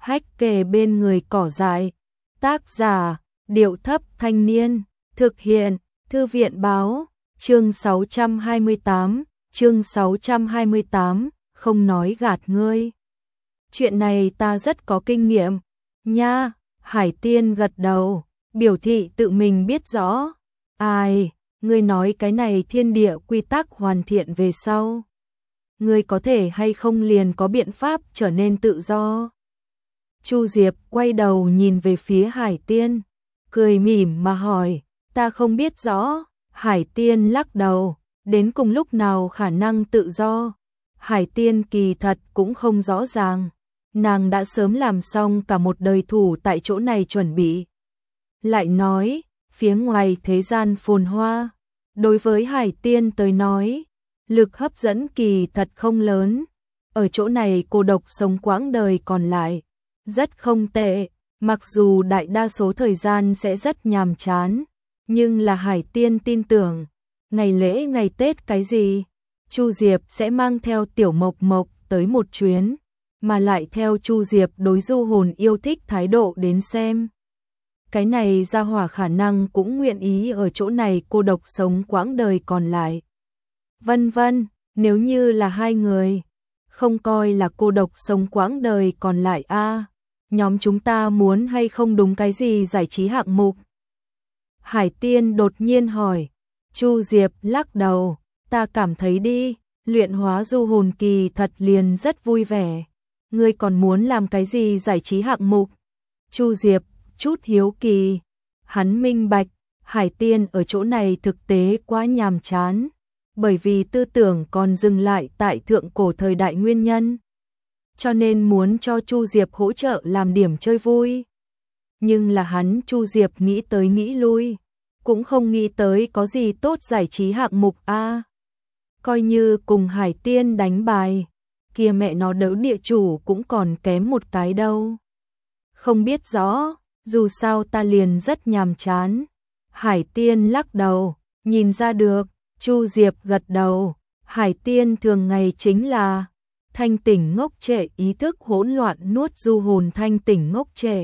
hách kề bên người cỏ dại. Tác giả, Điệu Thấp Thanh Niên. Thực hiện, Thư viện Báo. Chương 628, không nói gạt ngươi. Chuyện này ta rất có kinh nghiệm. Nha, Hải Tiên gật đầu, biểu thị tự mình biết rõ. Ai, ngươi nói cái này thiên địa quy tắc hoàn thiện về sau. Ngươi có thể hay không liền có biện pháp trở nên tự do. Chu Diệp quay đầu nhìn về phía Hải Tiên, cười mỉm mà hỏi, ta không biết rõ. Hải Tiên lắc đầu, đến cùng lúc nào khả năng tự do. Hải Tiên kỳ thật cũng không rõ ràng, nàng đã sớm làm xong cả một đời thủ tại chỗ này chuẩn bị. Lại nói, phía ngoài thế gian phồn hoa, đối với Hải Tiên tới nói, lực hấp dẫn kỳ thật không lớn. Ở chỗ này cô độc sống quãng đời còn lại, rất không tệ, mặc dù đại đa số thời gian sẽ rất nhàm chán, nhưng là Hải Tiên tin tưởng, ngày lễ ngày Tết cái gì, Chu Diệp sẽ mang theo Tiểu Mộc Mộc tới một chuyến, mà lại theo Chu Diệp đối du hồn yêu thích thái độ đến xem. Cái này gia hỏa khả năng cũng nguyện ý ở chỗ này cô độc sống quãng đời còn lại. Vân vân, nếu như là hai người, không coi là cô độc sống quãng đời còn lại a, nhóm chúng ta muốn hay không đúng cái gì giải trí hạng mục? Hải Tiên đột nhiên hỏi. Chu Diệp lắc đầu, ta cảm thấy đi, luyện hóa du hồn kỳ thật liền rất vui vẻ. Ngươi còn muốn làm cái gì giải trí hạng mục? Chu Diệp chút hiếu kỳ, hắn minh bạch, Hải Tiên ở chỗ này thực tế quá nhàm chán, bởi vì tư tưởng còn dừng lại tại thượng cổ thời đại nguyên nhân, cho nên muốn cho Chu Diệp hỗ trợ làm điểm chơi vui. Nhưng là hắn Chu Diệp nghĩ tới nghĩ lui, cũng không nghĩ tới có gì tốt giải trí hạng mục a. Coi như cùng Hải Tiên đánh bài, kia mẹ nó đỡ địa chủ cũng còn kém một cái đâu. Không biết rõ, dù sao ta liền rất nhàm chán. Hải Tiên lắc đầu, nhìn ra được. Chu Diệp gật đầu, Hải Tiên thường ngày chính là thanh tỉnh ngốc trệ, ý thức hỗn loạn nuốt du hồn thanh tỉnh ngốc trệ.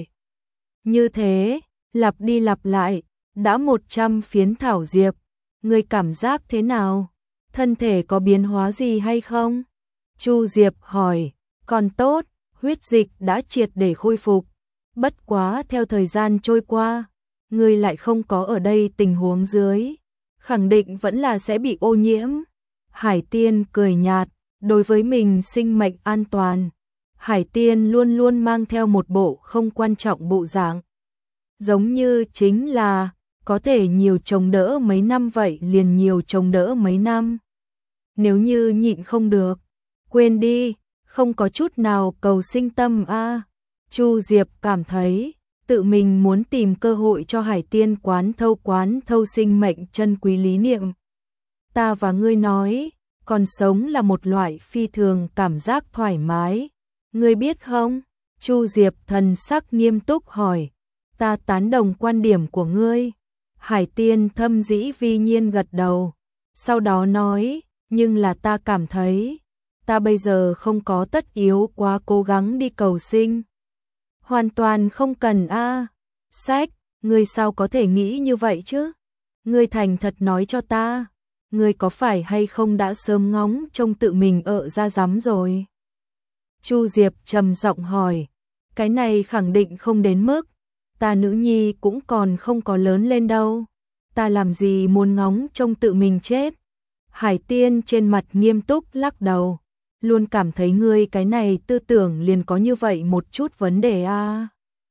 Như thế, lặp đi lặp lại, đã 100 phiến thảo diệp, ngươi cảm giác thế nào? Thân thể có biến hóa gì hay không? Chu Diệp hỏi, còn tốt, huyết dịch đã triệt để khôi phục. Bất quá theo thời gian trôi qua, ngươi lại không có ở đây tình huống dưới, khẳng định vẫn là sẽ bị ô nhiễm. Hải Tiên cười nhạt, đối với mình sinh mệnh an toàn, Hải Tiên luôn luôn mang theo một bộ không quan trọng bộ dạng. Giống như chính là, có thể nhiều chống đỡ mấy năm vậy liền nhiều chống đỡ mấy năm. Nếu như nhịn không được, quên đi, không có chút nào cầu sinh tâm a. Chu Diệp cảm thấy, tự mình muốn tìm cơ hội cho Hải Tiên quán thâu sinh mệnh chân quý lý niệm. Ta và ngươi nói, còn sống là một loại phi thường cảm giác thoải mái. Ngươi biết không? Chu Diệp thần sắc nghiêm túc hỏi. Ta tán đồng quan điểm của ngươi. Hải Tiên thâm dĩ vi nhiên gật đầu. Sau đó nói, nhưng là ta cảm thấy, ta bây giờ không có tất yếu quá cố gắng đi cầu sinh. Hoàn toàn không cần a. Sách, ngươi sao có thể nghĩ như vậy chứ? Ngươi thành thật nói cho ta, ngươi có phải hay không đã sớm ngóng trông tự mình ở ra rắm rồi? Chu Diệp trầm giọng hỏi, cái này khẳng định không đến mức, ta nữ nhi cũng còn không có lớn lên đâu, ta làm gì muốn ngóng trông tự mình chết? Hải Tiên trên mặt nghiêm túc lắc đầu, luôn cảm thấy ngươi cái này tư tưởng liền có như vậy một chút vấn đề a.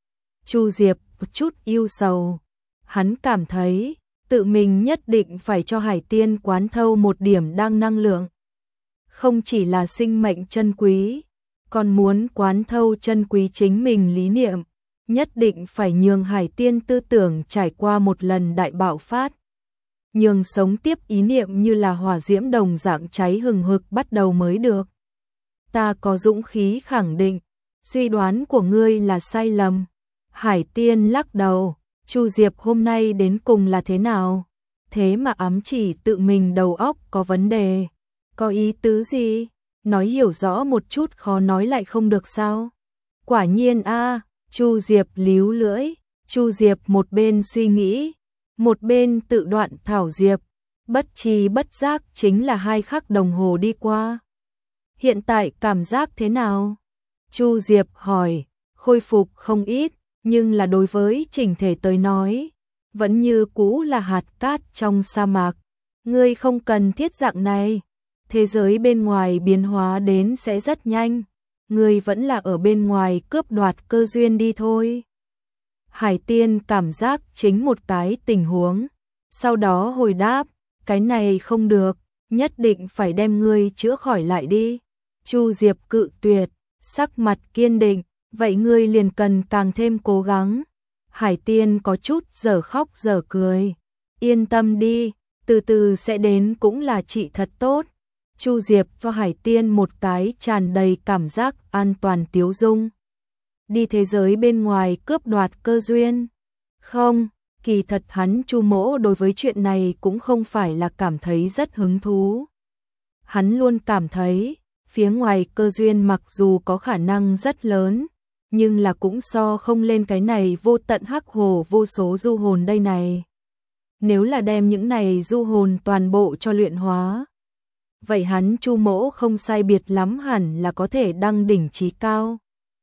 Chu Diệp một chút yêu sầu, hắn cảm thấy tự mình nhất định phải cho Hải Tiên quán thâu một điểm đang năng lượng. Không chỉ là sinh mệnh chân quý, còn muốn quán thâu chân quý chính mình lý niệm, nhất định phải nhường Hải Tiên tư tưởng trải qua một lần đại bạo phát. Nhường sống tiếp ý niệm như là hỏa diễm đồng dạng cháy hừng hực bắt đầu mới được. Ta có dũng khí khẳng định, suy đoán của ngươi là sai lầm. Hải Tiên lắc đầu, Chu Diệp hôm nay đến cùng là thế nào? Thế mà ám chỉ tự mình đầu óc có vấn đề. Có ý tứ gì? Nói hiểu rõ một chút khó nói lại không được sao? Quả nhiên a, Chu Diệp líu lưỡi, Chu Diệp một bên suy nghĩ, một bên tự đoạn thảo diệp, bất tri bất giác chính là 2 khắc đồng hồ đi qua. Hiện tại cảm giác thế nào? Chu Diệp hỏi, khôi phục không ít, nhưng là đối với chỉnh thể tới nói, vẫn như cũ là hạt cát trong sa mạc. Ngươi không cần thiết dạng này, thế giới bên ngoài biến hóa đến sẽ rất nhanh, ngươi vẫn là ở bên ngoài cướp đoạt cơ duyên đi thôi. Hải Tiên cảm giác chính một cái tình huống, sau đó hồi đáp, cái này không được, nhất định phải đem ngươi chữa khỏi lại đi. Chu Diệp cự tuyệt, sắc mặt kiên định, vậy ngươi liền cần càng thêm cố gắng. Hải Tiên có chút dở khóc dở cười, yên tâm đi, từ từ sẽ đến cũng là chị thật tốt. Chu Diệp cho Hải Tiên một cái tràn đầy cảm giác an toàn tiếu dung. Đi thế giới bên ngoài cướp đoạt cơ duyên. Không, kỳ thật hắn Chu Mỗ đối với chuyện này cũng không phải là cảm thấy rất hứng thú. Hắn luôn cảm thấy, phía ngoài cơ duyên mặc dù có khả năng rất lớn, nhưng là cũng so không lên cái này vô tận hắc hồ vô số du hồn đây này. Nếu là đem những này du hồn toàn bộ cho luyện hóa, vậy hắn Chu Mỗ không sai biệt lắm hẳn là có thể đăng đỉnh chí cao.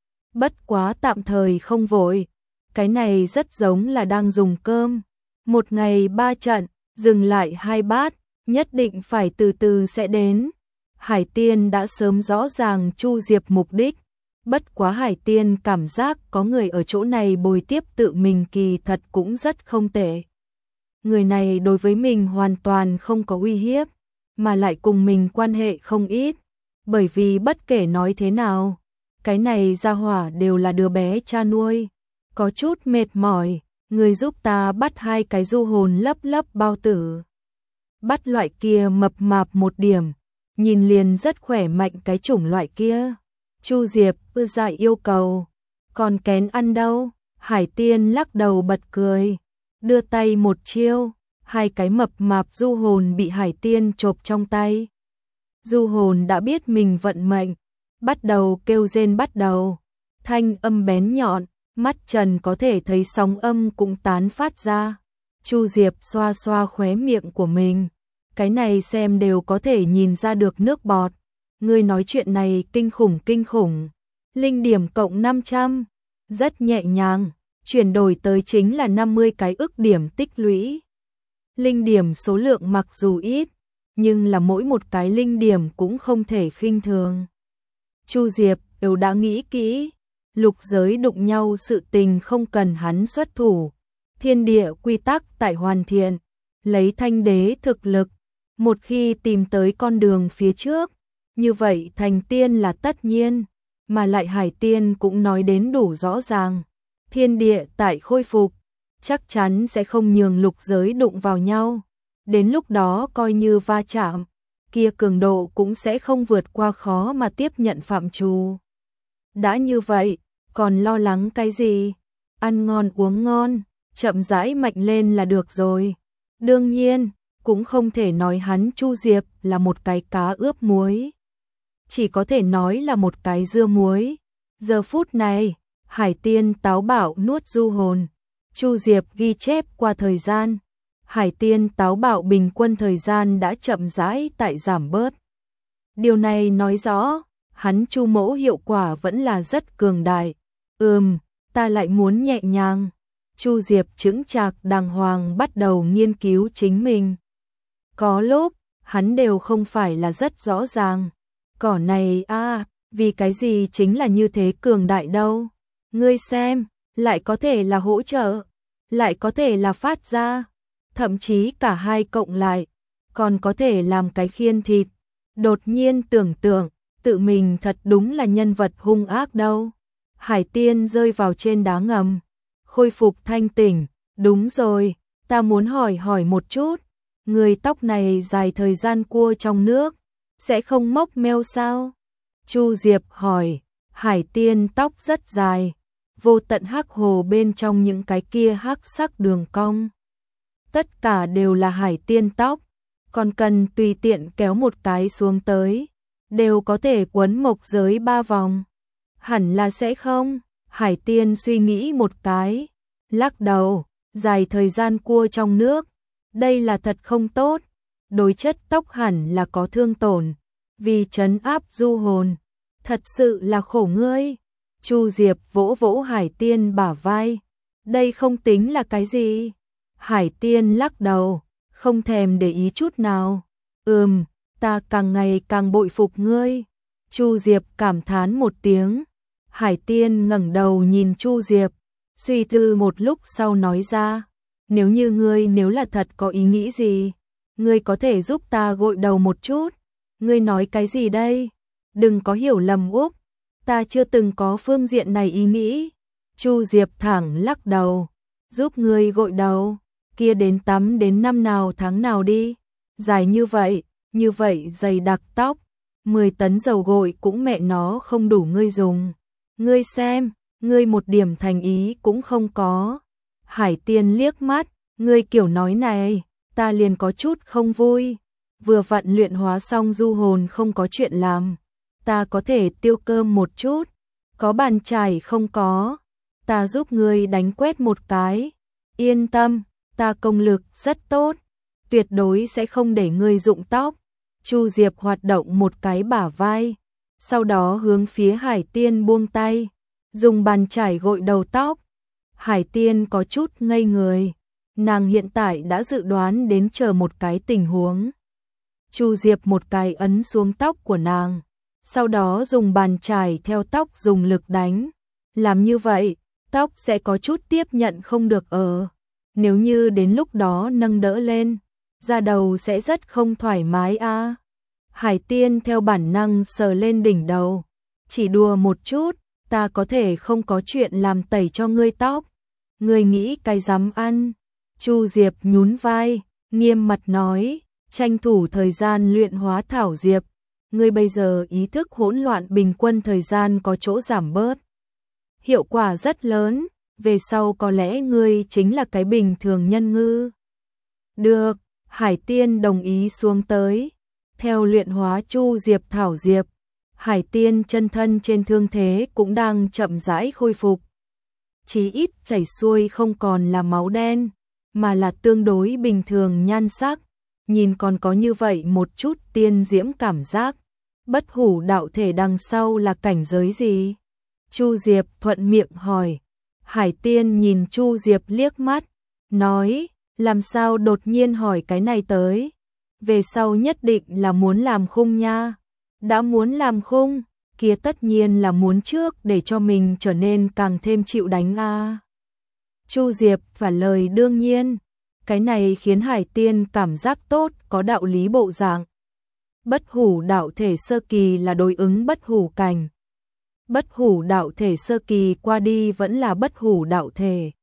Bất quá tạm thời không vội, cái này rất giống là đang dùng cơm. Một ngày 3 trận, dừng lại 2 bát, nhất định phải từ từ sẽ đến. Hải Tiên đã sớm rõ ràng Chu Diệp mục đích, bất quá Hải Tiên cảm giác có người ở chỗ này bồi tiếp tự mình kỳ thật cũng rất không tệ. Người này đối với mình hoàn toàn không có uy hiếp, mà lại cùng mình quan hệ không ít, bởi vì bất kể nói thế nào, cái này gia hỏa đều là đứa bé cha nuôi. Có chút mệt mỏi, người giúp ta bắt 2 cái du hồn lấp lấp bao tử. Bắt loại kia mập mạp một điểm, nhìn liền rất khỏe mạnh cái chủng loại kia. Chu Diệp ưa dại yêu cầu, còn kén ăn đâu. Hải Tiên lắc đầu bật cười, đưa tay một chiêu, 2 cái mập mạp du hồn bị Hải Tiên chộp trong tay. Du hồn đã biết mình vận mệnh, bắt đầu kêu rên bắt đầu, thanh âm bén nhọn, mắt trần có thể thấy sóng âm cũng tán phát ra. Chu Diệp xoa xoa khóe miệng của mình, cái này xem đều có thể nhìn ra được nước bọt. Ngươi nói chuyện này kinh khủng. Linh điểm cộng 500, rất nhẹ nhàng, chuyển đổi tới chính là 50 cái ức điểm tích lũy. Linh điểm số lượng mặc dù ít, nhưng là mỗi một cái linh điểm cũng không thể khinh thường. Chu Diệp đều đã nghĩ kỹ, lục giới đụng nhau sự tình không cần hắn xuất thủ. Thiên địa quy tắc tại hoàn thiện, lấy thanh đế thực lực, một khi tìm tới con đường phía trước, như vậy thành tiên là tất nhiên, mà lại Hải Tiên cũng nói đến đủ rõ ràng. Thiên địa tại khôi phục, chắc chắn sẽ không nhường lục giới đụng vào nhau. Đến lúc đó coi như va chạm, kia cường độ cũng sẽ không vượt qua khó mà tiếp nhận phạm trù. Đã như vậy, còn lo lắng cái gì? Ăn ngon uống ngon, chậm rãi mạnh lên là được rồi. Đương nhiên, cũng không thể nói hắn Chu Diệp là một cái cá ướp muối. Chỉ có thể nói là một cái dưa muối. Giờ phút này, Hải Tiên táo bạo nuốt du hồn. Chu Diệp ghi chép qua thời gian. Hải Tiên táo bạo bình quân thời gian đã chậm rãi tại giảm bớt. Điều này nói rõ, hắn Chu Mỗ hiệu quả vẫn là rất cường đại. Ta lại muốn nhẹ nhàng. Chu Diệp chững chạc đàng hoàng bắt đầu nghiên cứu chính mình. Có lúc, hắn đều không phải là rất rõ ràng. Cỏ này vì cái gì chính là như thế cường đại đâu. Ngươi xem, lại có thể là hỗ trợ, lại có thể là phát ra, thậm chí cả hai cộng lại, còn có thể làm cái khiên thịt. Đột nhiên tưởng tượng, tự mình thật đúng là nhân vật hung ác đâu. Hải Tiên rơi vào trên đá ngầm, khôi phục thanh tỉnh. Đúng rồi, ta muốn hỏi một chút, người tóc này dài thời gian cua trong nước, sẽ không mốc meo sao? Chu Diệp hỏi. Hải Tiên tóc rất dài, vô tận hắc hồ bên trong những cái kia hắc sắc đường cong. Tất cả đều là Hải Tiên tóc, còn cần tùy tiện kéo một cái xuống tới, đều có thể quấn mộc giới 3 vòng. Hẳn là sẽ không. Hải Tiên suy nghĩ một cái, lắc đầu, dài thời gian cua trong nước, đây là thật không tốt, đối chất tóc hẳn là có thương tổn, vì trấn áp du hồn, thật sự là khổ ngươi. Chu Diệp vỗ vỗ Hải Tiên bả vai, đây không tính là cái gì. Hải Tiên lắc đầu, không thèm để ý chút nào. Ta càng ngày càng bội phục ngươi. Chu Diệp cảm thán một tiếng. Hải Tiên ngẩng đầu nhìn Chu Diệp, suy tư một lúc sau nói ra, nếu là thật có ý nghĩ gì, ngươi có thể giúp ta gội đầu một chút. Ngươi nói cái gì đây? Đừng có hiểu lầm Úc, ta chưa từng có phương diện này ý nghĩ. Chu Diệp thẳng lắc đầu, giúp ngươi gội đầu, kia đến tắm đến năm nào tháng nào đi, dài như vậy dày đặc tóc, 10 tấn dầu gội cũng mẹ nó không đủ ngươi dùng. Ngươi xem, ngươi một điểm thành ý cũng không có. Hải Tiên liếc mắt, ngươi kiểu nói này, ta liền có chút không vui. Vừa vặn luyện hóa xong du hồn không có chuyện làm, ta có thể tiêu cơm một chút. Có bàn chải không có, ta giúp ngươi đánh quét một cái. Yên tâm, ta công lực rất tốt, tuyệt đối sẽ không để ngươi rụng tóc. Chu Diệp hoạt động một cái bả vai, sau đó hướng phía Hải Tiên buông tay, dùng bàn chải gội đầu tóc. Hải Tiên có chút ngây người, nàng hiện tại đã dự đoán đến chờ một cái tình huống. Chu Diệp một cái ấn xuống tóc của nàng, sau đó dùng bàn chải theo tóc dùng lực đánh. Làm như vậy, tóc sẽ có chút tiếp nhận không được nếu như đến lúc đó nâng đỡ lên, da đầu sẽ rất không thoải mái a. Hải Tiên theo bản năng sờ lên đỉnh đầu, chỉ đùa một chút, ta có thể không có chuyện làm tẩy cho ngươi tóc. Ngươi nghĩ cái dám ăn. Chu Diệp nhún vai, nghiêm mặt nói, tranh thủ thời gian luyện hóa thảo diệp. Ngươi bây giờ ý thức hỗn loạn, bình quân thời gian có chỗ giảm bớt. Hiệu quả rất lớn, về sau có lẽ ngươi chính là cái bình thường nhân ngư. Được, Hải Tiên đồng ý xuống tới. Theo luyện hóa Chu Diệp thảo diệp, Hải Tiên chân thân trên thương thế cũng đang chậm rãi khôi phục. Chí ít chảy xuôi không còn là máu đen, mà là tương đối bình thường nhan sắc, nhìn còn có như vậy một chút tiên diễm cảm giác. Bất hủ đạo thể đằng sau là cảnh giới gì? Chu Diệp thuận miệng hỏi. Hải Tiên nhìn Chu Diệp liếc mắt, nói, làm sao đột nhiên hỏi cái này tới? Về sau nhất định là muốn làm khung nha. Đã muốn làm khung, kia tất nhiên là muốn trước để cho mình trở nên càng thêm chịu đánh a. Chu Diệp trả lời đương nhiên, cái này khiến Hải Tiên cảm giác tốt, có đạo lý bộ dạng. Bất hủ đạo thể sơ kỳ là đối ứng bất hủ cảnh. Bất hủ đạo thể sơ kỳ qua đi vẫn là bất hủ đạo thể.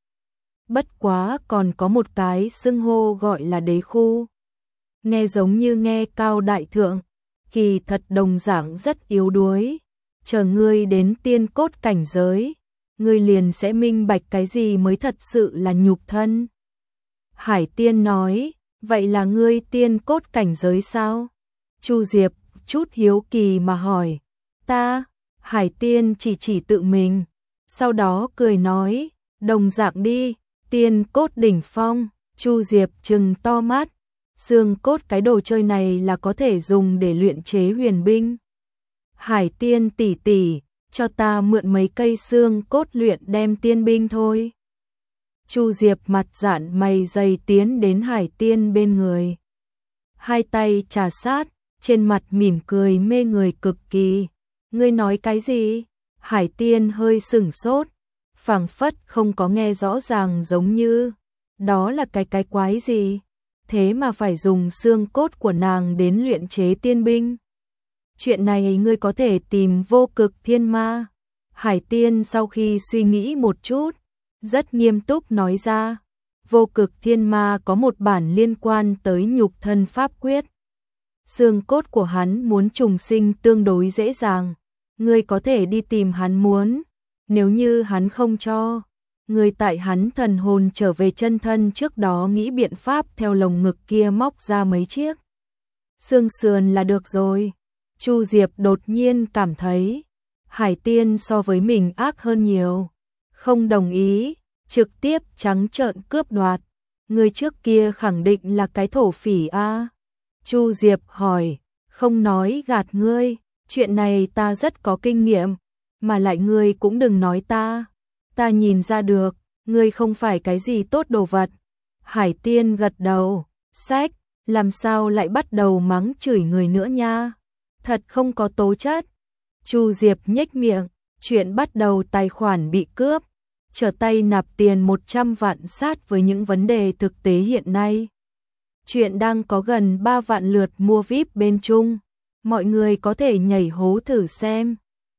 Bất quá còn có một cái xưng hô gọi là đế khu. Nghe giống như nghe cao đại thượng, kỳ thật đồng dạng rất yếu đuối. Chờ ngươi đến tiên cốt cảnh giới, ngươi liền sẽ minh bạch cái gì mới thật sự là nhục thân. Hải Tiên nói, vậy là ngươi tiên cốt cảnh giới sao? Chu Diệp chút hiếu kỳ mà hỏi. Ta, Hải Tiên chỉ tự mình, sau đó cười nói, đồng dạng đi, tiên cốt đỉnh phong. Chu Diệp trừng to mắt, xương cốt cái đồ chơi này là có thể dùng để luyện chế huyền binh. Hải Tiên tỷ tỷ, cho ta mượn mấy cây xương cốt luyện đem tiên binh thôi. Chu Diệp mặt dạn mày dày tiến đến Hải Tiên bên người, hai tay trà sát, trên mặt mỉm cười mê người cực kỳ. Ngươi nói cái gì? Hải Tiên hơi sửng sốt, phảng phất không có nghe rõ ràng, giống như đó là cái quái gì? Thế mà phải dùng xương cốt của nàng đến luyện chế tiên binh. Chuyện này ngươi có thể tìm Vô Cực Thiên Ma. Hải Tiên sau khi suy nghĩ một chút, rất nghiêm túc nói ra, Vô Cực Thiên Ma có một bản liên quan tới nhục thân pháp quyết. Xương cốt của hắn muốn trùng sinh tương đối dễ dàng, ngươi có thể đi tìm hắn muốn. Nếu như hắn không cho, ngươi tại hắn thần hồn trở về chân thân trước đó nghĩ biện pháp theo lồng ngực kia móc ra mấy chiếc xương sườn là được rồi. Chu Diệp đột nhiên cảm thấy Hải Tiên so với mình ác hơn nhiều. Không đồng ý, trực tiếp trắng trợn cướp đoạt. Người trước kia khẳng định là cái thổ phỉ a. Chu Diệp hỏi, không nói gạt ngươi, chuyện này ta rất có kinh nghiệm, mà lại ngươi cũng đừng nói ta nhìn ra được, ngươi không phải cái gì tốt đồ vật. Hải Tiên gật đầu, sách, làm sao lại bắt đầu mắng chửi người nữa nha, thật không có tố chất. Chu Diệp nhếch miệng, chuyện bắt đầu tài khoản bị cướp, trở tay nạp tiền 100 vạn sát với những vấn đề thực tế hiện nay. Chuyện đang có gần 3 vạn lượt mua VIP bên Trung, mọi người có thể nhảy hố thử xem.